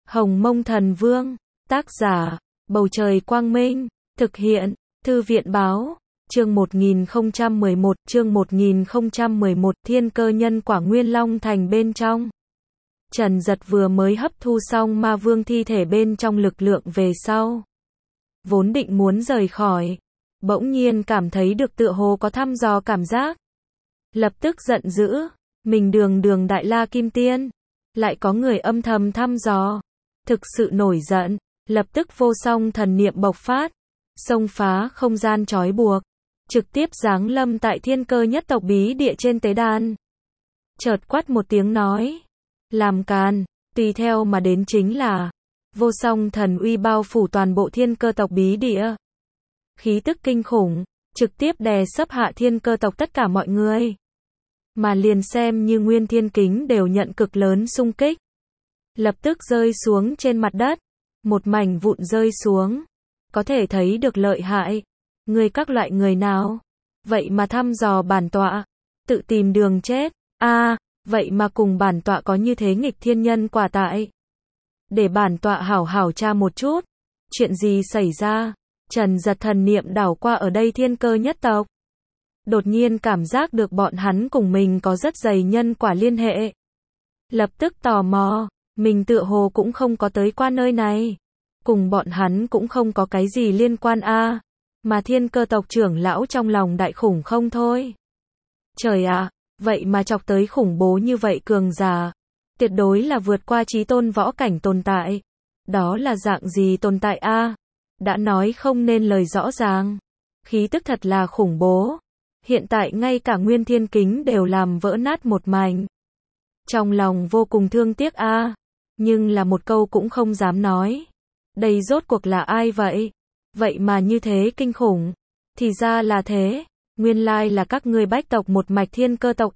Hồng Mông Thần Vương, tác giả, Bầu Trời Quang Minh, thực hiện, Thư viện Báo, chương 1011, chương 1011, thiên cơ nhân quả Nguyên Long Thành bên trong. Trần Dật vừa mới hấp thu xong ma vương thi thể bên trong lực lượng về sau. Vốn định muốn rời khỏi, bỗng nhiên cảm thấy được tựa hồ có thăm dò cảm giác. Lập tức giận dữ, mình đường Đại La Kim Tiên, lại có người âm thầm thăm dò. Thực sự nổi giận, lập tức vô song thần niệm bộc phát, xông phá không gian trói buộc, trực tiếp giáng lâm tại thiên cơ nhất tộc bí địa trên tế đàn. Chợt quát một tiếng nói, làm càn, tùy theo mà đến chính là vô song thần uy bao phủ toàn bộ thiên cơ tộc bí địa. Khí tức kinh khủng, trực tiếp đè sấp hạ thiên cơ tộc tất cả mọi người. Mà liền xem như Nguyên Thiên Kính đều nhận cực lớn xung kích. Lập tức rơi xuống trên mặt đất, một mảnh vụn rơi xuống. Có thể thấy được lợi hại. Người các loại người nào? Vậy mà thăm dò bản tọa, tự tìm đường chết. Vậy mà cùng bản tọa có như thế nghịch thiên nhân quả tại. Để bản tọa hảo hảo tra một chút. Chuyện gì xảy ra? Trần Dật thần niệm đảo qua ở đây thiên cơ nhất tộc. Đột nhiên cảm giác được bọn hắn cùng mình có rất dày nhân quả liên hệ. Lập tức tò mò, mình tựa hồ cũng không có tới qua nơi này. Cùng bọn hắn cũng không có cái gì liên quan mà thiên cơ tộc trưởng lão trong lòng đại khủng không thôi. Trời ạ, vậy mà chọc tới khủng bố như vậy cường giả. Tuyệt đối là vượt qua chí tôn võ cảnh tồn tại. Đó là dạng gì tồn tại Đã nói không nên lời rõ ràng. Khí tức thật là khủng bố. Hiện tại ngay cả Nguyên Thiên Kính đều làm vỡ nát một mảnh. Trong lòng vô cùng thương tiếc nhưng là một câu cũng không dám nói. Đây rốt cuộc là ai vậy? Vậy mà như thế kinh khủng. Thì ra là thế. Nguyên lai là các ngươi bách tộc một mạch thiên cơ tộc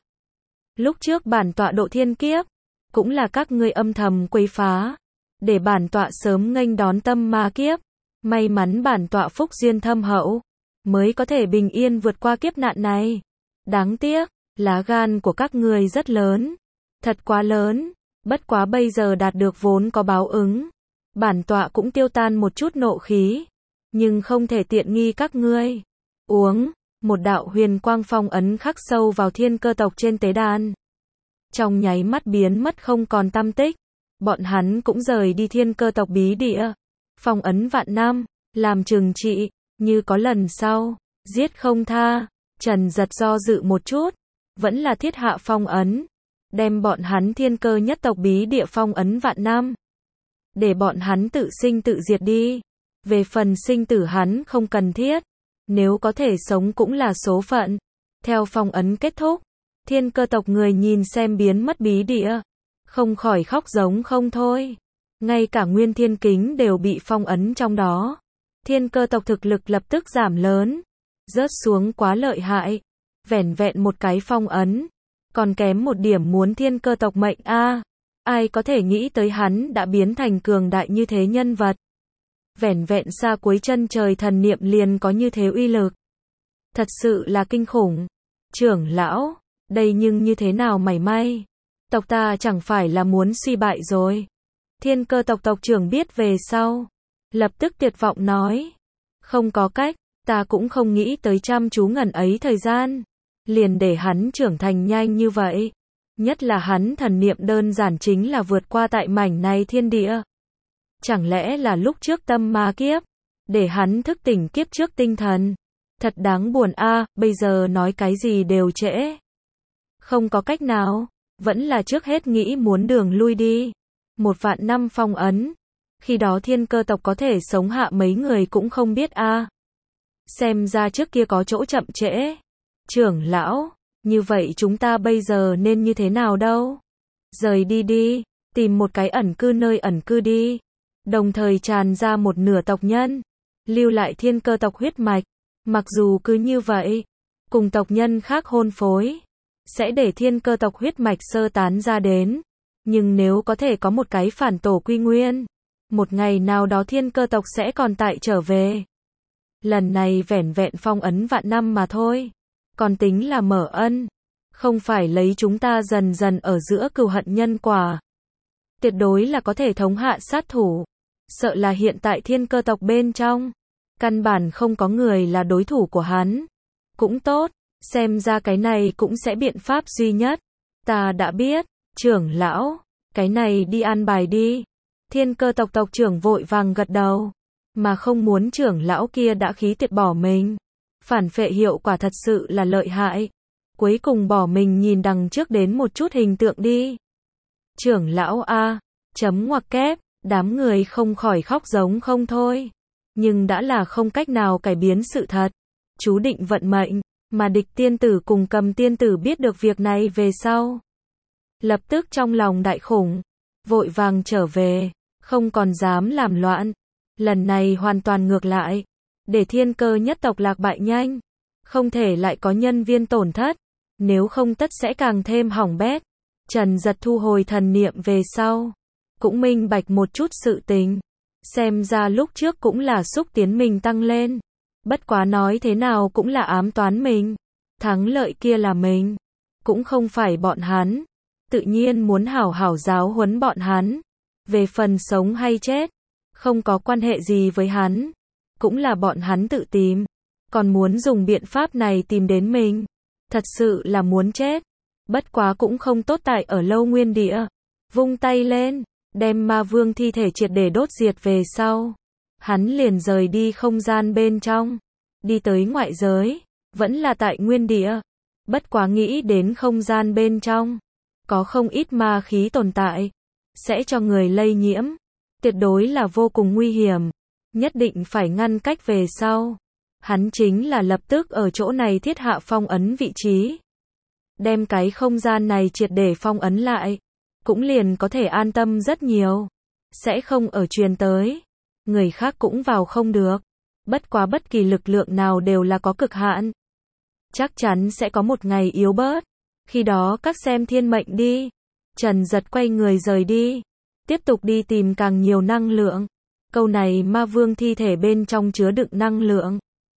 Lúc trước bản tọa độ thiên kiếp, cũng là các ngươi âm thầm quấy phá. Để bản tọa sớm nghênh đón tâm ma kiếp. May mắn bản tọa phúc duyên thâm hậu, mới có thể bình yên vượt qua kiếp nạn này. Đáng tiếc, lá gan của các ngươi rất lớn. Thật quá lớn. Bất quá bây giờ đạt được vốn có báo ứng. Bản tọa cũng tiêu tan một chút nộ khí. Nhưng không thể tiện nghi các ngươi. Uống, một đạo huyền quang phong ấn khắc sâu vào thiên cơ tộc trên tế đàn. Trong nháy mắt biến mất không còn tăm tích. Bọn hắn cũng rời đi thiên cơ tộc bí địa. Phong ấn vạn năm, làm trừng trị, như có lần sau, giết không tha. Trần Dật do dự một chút, vẫn là thiết hạ phong ấn. Đem bọn hắn thiên cơ nhất tộc bí địa phong ấn vạn năm. Để bọn hắn tự sinh tự diệt đi. Về phần sinh tử hắn không cần thiết. Nếu có thể sống cũng là số phận. Theo phong ấn kết thúc, thiên cơ tộc người nhìn xem biến mất bí địa. Không khỏi khóc giống không thôi. Ngay cả Nguyên Thiên Kính đều bị phong ấn trong đó. Thiên cơ tộc thực lực lập tức giảm lớn. Rớt xuống quá lợi hại. Vẻn vẹn một cái phong ấn. Còn kém một điểm muốn thiên cơ tộc mệnh Ai có thể nghĩ tới hắn đã biến thành cường đại như thế nhân vật. Vẻn vẹn xa cuối chân trời thần niệm liền có như thế uy lực. Thật sự là kinh khủng. Trưởng lão, đây nhưng như thế nào mảy may. Tộc ta chẳng phải là muốn suy bại rồi. Thiên cơ tộc tộc trưởng biết về sau. Lập tức tuyệt vọng nói. Không có cách, ta cũng không nghĩ tới chăm chú ngần ấy thời gian. Liền để hắn trưởng thành nhanh như vậy. Nhất là hắn thần niệm đơn giản chính là vượt qua tại mảnh này thiên địa. Chẳng lẽ là lúc trước tâm ma kiếp, để hắn thức tỉnh kiếp trước tinh thần. Thật đáng buồn bây giờ nói cái gì đều trễ. Không có cách nào, vẫn là trước hết nghĩ muốn đường lui đi. 1 vạn năm phong ấn. Khi đó thiên cơ tộc có thể sống hạ mấy người cũng không biết Xem ra trước kia có chỗ chậm trễ. Trưởng lão, như vậy chúng ta bây giờ nên như thế nào đâu? Rời đi đi, tìm một cái ẩn cư nơi ẩn cư đi. Đồng thời tràn ra một nửa tộc nhân, lưu lại thiên cơ tộc huyết mạch. Mặc dù cứ như vậy, cùng tộc nhân khác hôn phối, sẽ để thiên cơ tộc huyết mạch sơ tán ra đến. Nhưng nếu có thể có một cái phản tổ quy nguyên, một ngày nào đó thiên cơ tộc sẽ còn tại trở về. Lần này vẻn vẹn phong ấn vạn năm mà thôi. Còn tính là mở ân. Không phải lấy chúng ta dần dần ở giữa cừu hận nhân quả. tuyệt đối là có thể thống hạ sát thủ. Sợ là hiện tại thiên cơ tộc bên trong, căn bản không có người là đối thủ của hắn. Cũng tốt, xem ra cái này cũng sẽ biện pháp duy nhất. Ta đã biết, trưởng lão, cái này đi an bài đi. Thiên cơ tộc tộc trưởng vội vàng gật đầu, mà không muốn trưởng lão kia đã khí tuyệt bỏ mình. Phản phệ hiệu quả thật sự là lợi hại. Cuối cùng bỏ mình nhìn đằng trước đến một chút hình tượng đi. Trưởng lão A, chấm ngoặc kép, đám người không khỏi khóc giống không thôi. Nhưng đã là không cách nào cải biến sự thật. Chú định vận mệnh, mà địch tiên tử cùng cầm tiên tử biết được việc này về sau. Lập tức trong lòng đại khủng, vội vàng trở về, không còn dám làm loạn. Lần này hoàn toàn ngược lại, để thiên cơ nhất tộc lạc bại nhanh. Không thể lại có nhân viên tổn thất, nếu không tất sẽ càng thêm hỏng bét. Trần Giật thu hồi thần niệm về sau, cũng minh bạch một chút sự tình. Xem ra lúc trước cũng là xúc tiến mình tăng lên. Bất quá nói thế nào cũng là ám toán mình. Thắng lợi kia là mình, cũng không phải bọn hắn. Tự nhiên muốn hảo hảo giáo huấn bọn hắn. Về phần sống hay chết, không có quan hệ gì với hắn. Cũng là bọn hắn tự tìm. Còn muốn dùng biện pháp này tìm đến mình. Thật sự là muốn chết. Bất quá cũng không tốt tại ở lâu nguyên địa. Vung tay lên, đem ma vương thi thể triệt để đốt diệt về sau. Hắn liền rời đi không gian bên trong. Đi tới ngoại giới, vẫn là tại nguyên địa. Bất quá nghĩ đến không gian bên trong, có không ít ma khí tồn tại, sẽ cho người lây nhiễm. Tuyệt đối là vô cùng nguy hiểm. Nhất định phải ngăn cách về sau. Hắn chính là lập tức ở chỗ này thiết hạ phong ấn vị trí. Đem cái không gian này triệt để phong ấn lại, cũng liền có thể an tâm rất nhiều. Sẽ không ở truyền tới. Người khác cũng vào không được. Bất quá bất kỳ lực lượng nào đều là có cực hạn. Chắc chắn sẽ có một ngày yếu bớt. Khi đó các xem thiên mệnh đi. Trần Giật quay người rời đi. Tiếp tục đi tìm càng nhiều năng lượng. Câu này ma vương thi thể bên trong chứa đựng năng lượng.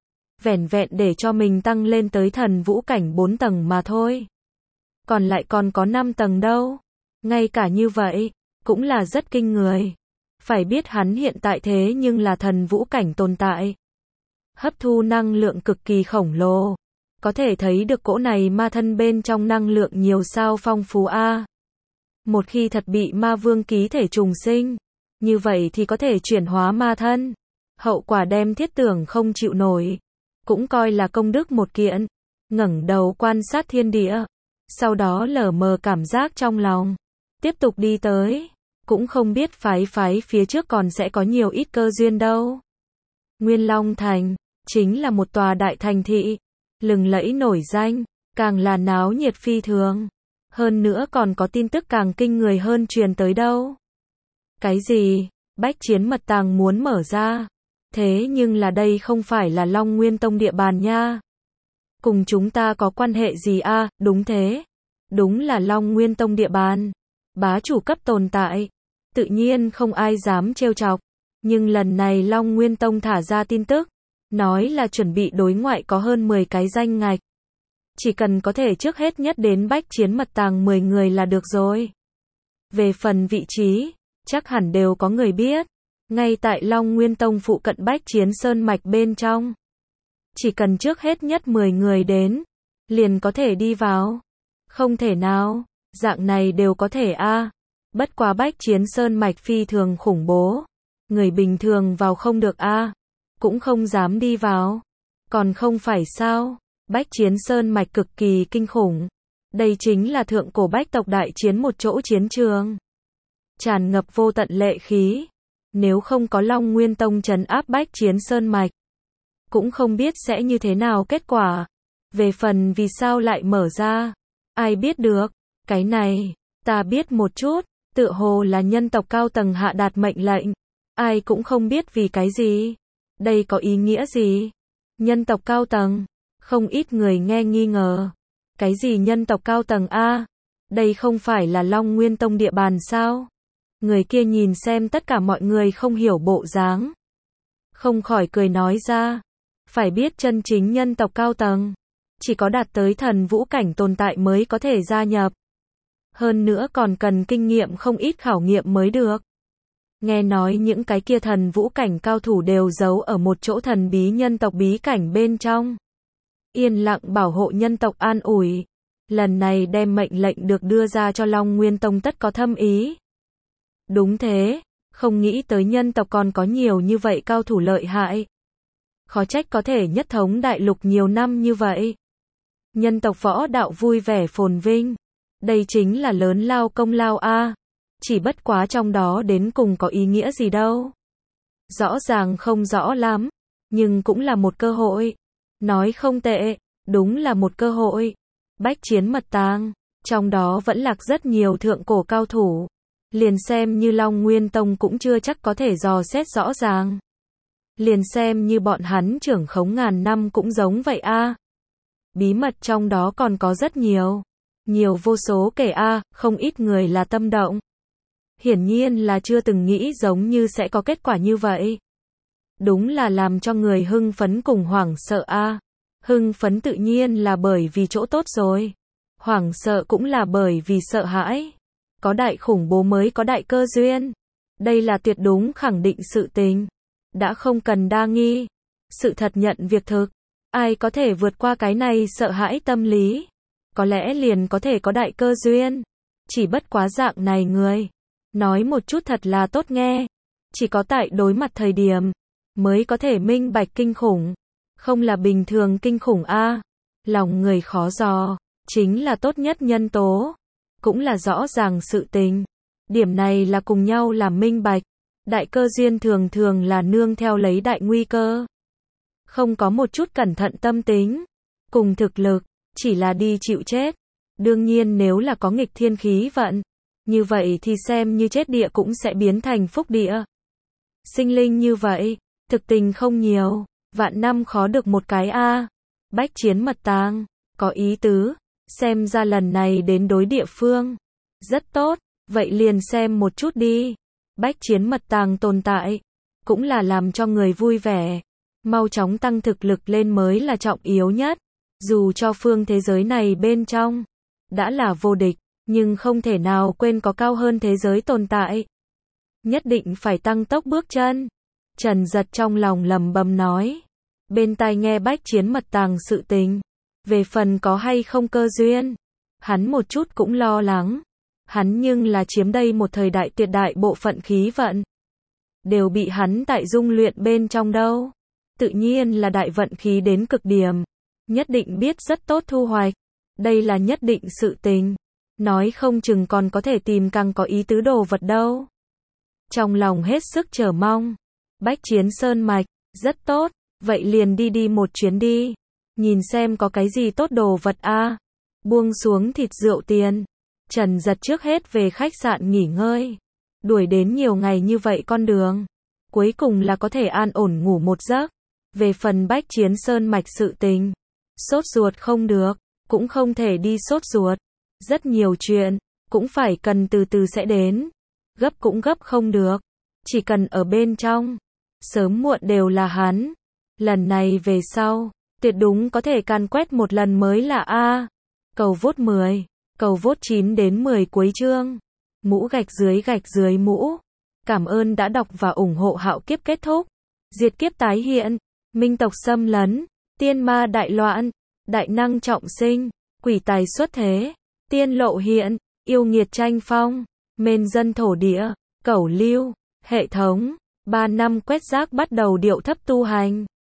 Vẻn vẹn để cho mình tăng lên tới thần vũ cảnh 4 tầng mà thôi. Còn lại còn có 5 tầng đâu. Ngay cả như vậy, cũng là rất kinh người. Phải biết hắn hiện tại thế nhưng là thần vũ cảnh tồn tại. Hấp thu năng lượng cực kỳ khổng lồ. Có thể thấy được cỗ này ma thân bên trong năng lượng nhiều sao phong phú a. Một khi thật bị ma vương ký thể trùng sinh, như vậy thì có thể chuyển hóa ma thân. Hậu quả đem thiết tưởng không chịu nổi. Cũng coi là công đức một kiện. Ngẩng đầu quan sát thiên địa. Sau đó lờ mờ cảm giác trong lòng. Tiếp tục đi tới. Cũng không biết phái phía trước còn sẽ có nhiều ít cơ duyên đâu. Nguyên Long Thành, chính là một tòa đại thành thị. Lừng lẫy nổi danh, càng là náo nhiệt phi thường. Hơn nữa còn có tin tức càng kinh người hơn truyền tới đâu. Cái gì? Bách chiến mật tàng muốn mở ra. Thế nhưng là đây không phải là Long Nguyên Tông địa bàn nha. Cùng chúng ta có quan hệ gì a? Đúng thế. Đúng là Long Nguyên Tông địa bàn. Bá chủ cấp tồn tại. Tự nhiên không ai dám trêu chọc. Nhưng lần này Long Nguyên Tông thả ra tin tức. Nói là chuẩn bị đối ngoại có hơn 10 cái danh ngạch. Chỉ cần có thể trước hết nhất đến bách chiến mật tàng 10 người là được rồi. Về phần vị trí, chắc hẳn đều có người biết. Ngay tại Long Nguyên Tông phụ cận bách chiến sơn mạch bên trong. Chỉ cần trước hết nhất 10 người đến, liền có thể đi vào. Không thể nào, dạng này đều có thể a. Bất quá bách chiến sơn mạch phi thường khủng bố. Người bình thường vào không được a. Cũng không dám đi vào. Còn không phải sao, bách chiến sơn mạch cực kỳ kinh khủng. Đây chính là thượng cổ bách tộc đại chiến một chỗ chiến trường. Tràn ngập vô tận lệ khí. Nếu không có Long Nguyên Tông trấn áp bách chiến sơn mạch, cũng không biết sẽ như thế nào kết quả. Về phần vì sao lại mở ra, ai biết được. Cái này, ta biết một chút, tựa hồ là nhân tộc cao tầng hạ đạt mệnh lệnh. Ai cũng không biết vì cái gì. Đây có ý nghĩa gì? Nhân tộc cao tầng, không ít người nghe nghi ngờ. Cái gì nhân tộc cao tầng a? Đây không phải là Long Nguyên Tông địa bàn sao? Người kia nhìn xem tất cả mọi người không hiểu bộ dáng. Không khỏi cười nói ra. Phải biết chân chính nhân tộc cao tầng, chỉ có đạt tới thần vũ cảnh tồn tại mới có thể gia nhập. Hơn nữa còn cần kinh nghiệm không ít khảo nghiệm mới được. Nghe nói những cái kia thần vũ cảnh cao thủ đều giấu ở một chỗ thần bí nhân tộc bí cảnh bên trong. Yên lặng bảo hộ nhân tộc an ủi. Lần này đem mệnh lệnh được đưa ra cho Long Nguyên Tông tất có thâm ý. Đúng thế, không nghĩ tới nhân tộc còn có nhiều như vậy cao thủ lợi hại. Khó trách có thể nhất thống đại lục nhiều năm như vậy. Nhân tộc võ đạo vui vẻ phồn vinh. Đây chính là lớn lao công lao a. Chỉ bất quá trong đó đến cùng có ý nghĩa gì đâu. Rõ ràng không rõ lắm, nhưng cũng là một cơ hội. Nói không tệ, đúng là một cơ hội. Bách chiến mật tàng, trong đó vẫn lạc rất nhiều thượng cổ cao thủ. Liền xem như Long Nguyên Tông cũng chưa chắc có thể dò xét rõ ràng. Liền xem như bọn hắn trưởng khống ngàn năm cũng giống vậy a. Bí mật trong đó còn có rất nhiều. Nhiều vô số kể a, không ít người là tâm động. Hiển nhiên là chưa từng nghĩ giống như sẽ có kết quả như vậy. Đúng là làm cho người hưng phấn cùng hoảng sợ a. Hưng phấn tự nhiên là bởi vì chỗ tốt rồi. Hoảng sợ cũng là bởi vì sợ hãi. Có đại khủng bố mới có đại cơ duyên. Đây là tuyệt đúng khẳng định sự tình. Đã không cần đa nghi. Sự thật nhận việc thực. Ai có thể vượt qua cái này sợ hãi tâm lý. Có lẽ liền có thể có đại cơ duyên. Chỉ bất quá dạng này người. Nói một chút thật là tốt nghe. Chỉ có tại đối mặt thời điểm. Mới có thể minh bạch kinh khủng. Không là bình thường kinh khủng a. Lòng người khó dò. Chính là tốt nhất nhân tố. Cũng là rõ ràng sự tình. Điểm này là cùng nhau làm minh bạch. Đại cơ duyên thường thường là nương theo lấy đại nguy cơ. Không có một chút cẩn thận tâm tính. Cùng thực lực. Chỉ là đi chịu chết. Đương nhiên nếu là có nghịch thiên khí vận. Như vậy thì xem như chết địa cũng sẽ biến thành phúc địa. Sinh linh như vậy. Thực tình không nhiều. Vạn năm khó được một cái a. Bách chiến mật tàng. Có ý tứ. Xem ra lần này đến đối địa phương. Rất tốt. Vậy liền xem một chút đi. Bách chiến mật tàng tồn tại. Cũng là làm cho người vui vẻ. Mau chóng tăng thực lực lên mới là trọng yếu nhất. Dù cho phương thế giới này bên trong. Đã là vô địch. Nhưng không thể nào quên có cao hơn thế giới tồn tại. Nhất định phải tăng tốc bước chân. Trần Giật trong lòng lầm bầm nói. Bên tai nghe bách chiến mật tàng sự tình. Về phần có hay không cơ duyên. Hắn một chút cũng lo lắng. Hắn nhưng là chiếm đây một thời đại tuyệt đại bộ phận khí vận. Đều bị hắn tại dung luyện bên trong đâu. Tự nhiên là đại vận khí đến cực điểm. Nhất định biết rất tốt thu hoạch. Đây là nhất định sự tình. Nói không chừng còn có thể tìm càng có ý tứ đồ vật đâu. Trong lòng hết sức chờ mong. Bách chiến sơn mạch. Rất tốt. Vậy liền đi một chuyến đi. Nhìn xem có cái gì tốt đồ vật a. Buông xuống thịt rượu tiền. Trần Giật trước hết về khách sạn nghỉ ngơi. Đuổi đến nhiều ngày như vậy con đường. Cuối cùng là có thể an ổn ngủ một giấc. Về phần bách chiến sơn mạch sự tình. Sốt ruột không được. Cũng không thể đi sốt ruột. Rất nhiều chuyện. Cũng phải cần từ từ sẽ đến. Gấp cũng gấp không được. Chỉ cần ở bên trong. Sớm muộn đều là hắn. Lần này về sau. Tuyệt đúng có thể càn quét một lần mới là A. Cầu vốt 10. Cầu vốt 9 đến 10 cuối chương. Mũ gạch dưới mũ. Cảm ơn đã đọc và ủng hộ Hạo Kiếp kết thúc. Diệt kiếp tái hiện. Minh tộc xâm lấn. Tiên ma đại loạn. Đại năng trọng sinh. Quỷ tài xuất thế. Tiên lộ hiện. Yêu nghiệt tranh phong. Mên dân thổ địa. Cẩu lưu. Hệ thống. 3 năm quét rác bắt đầu điệu thấp tu hành.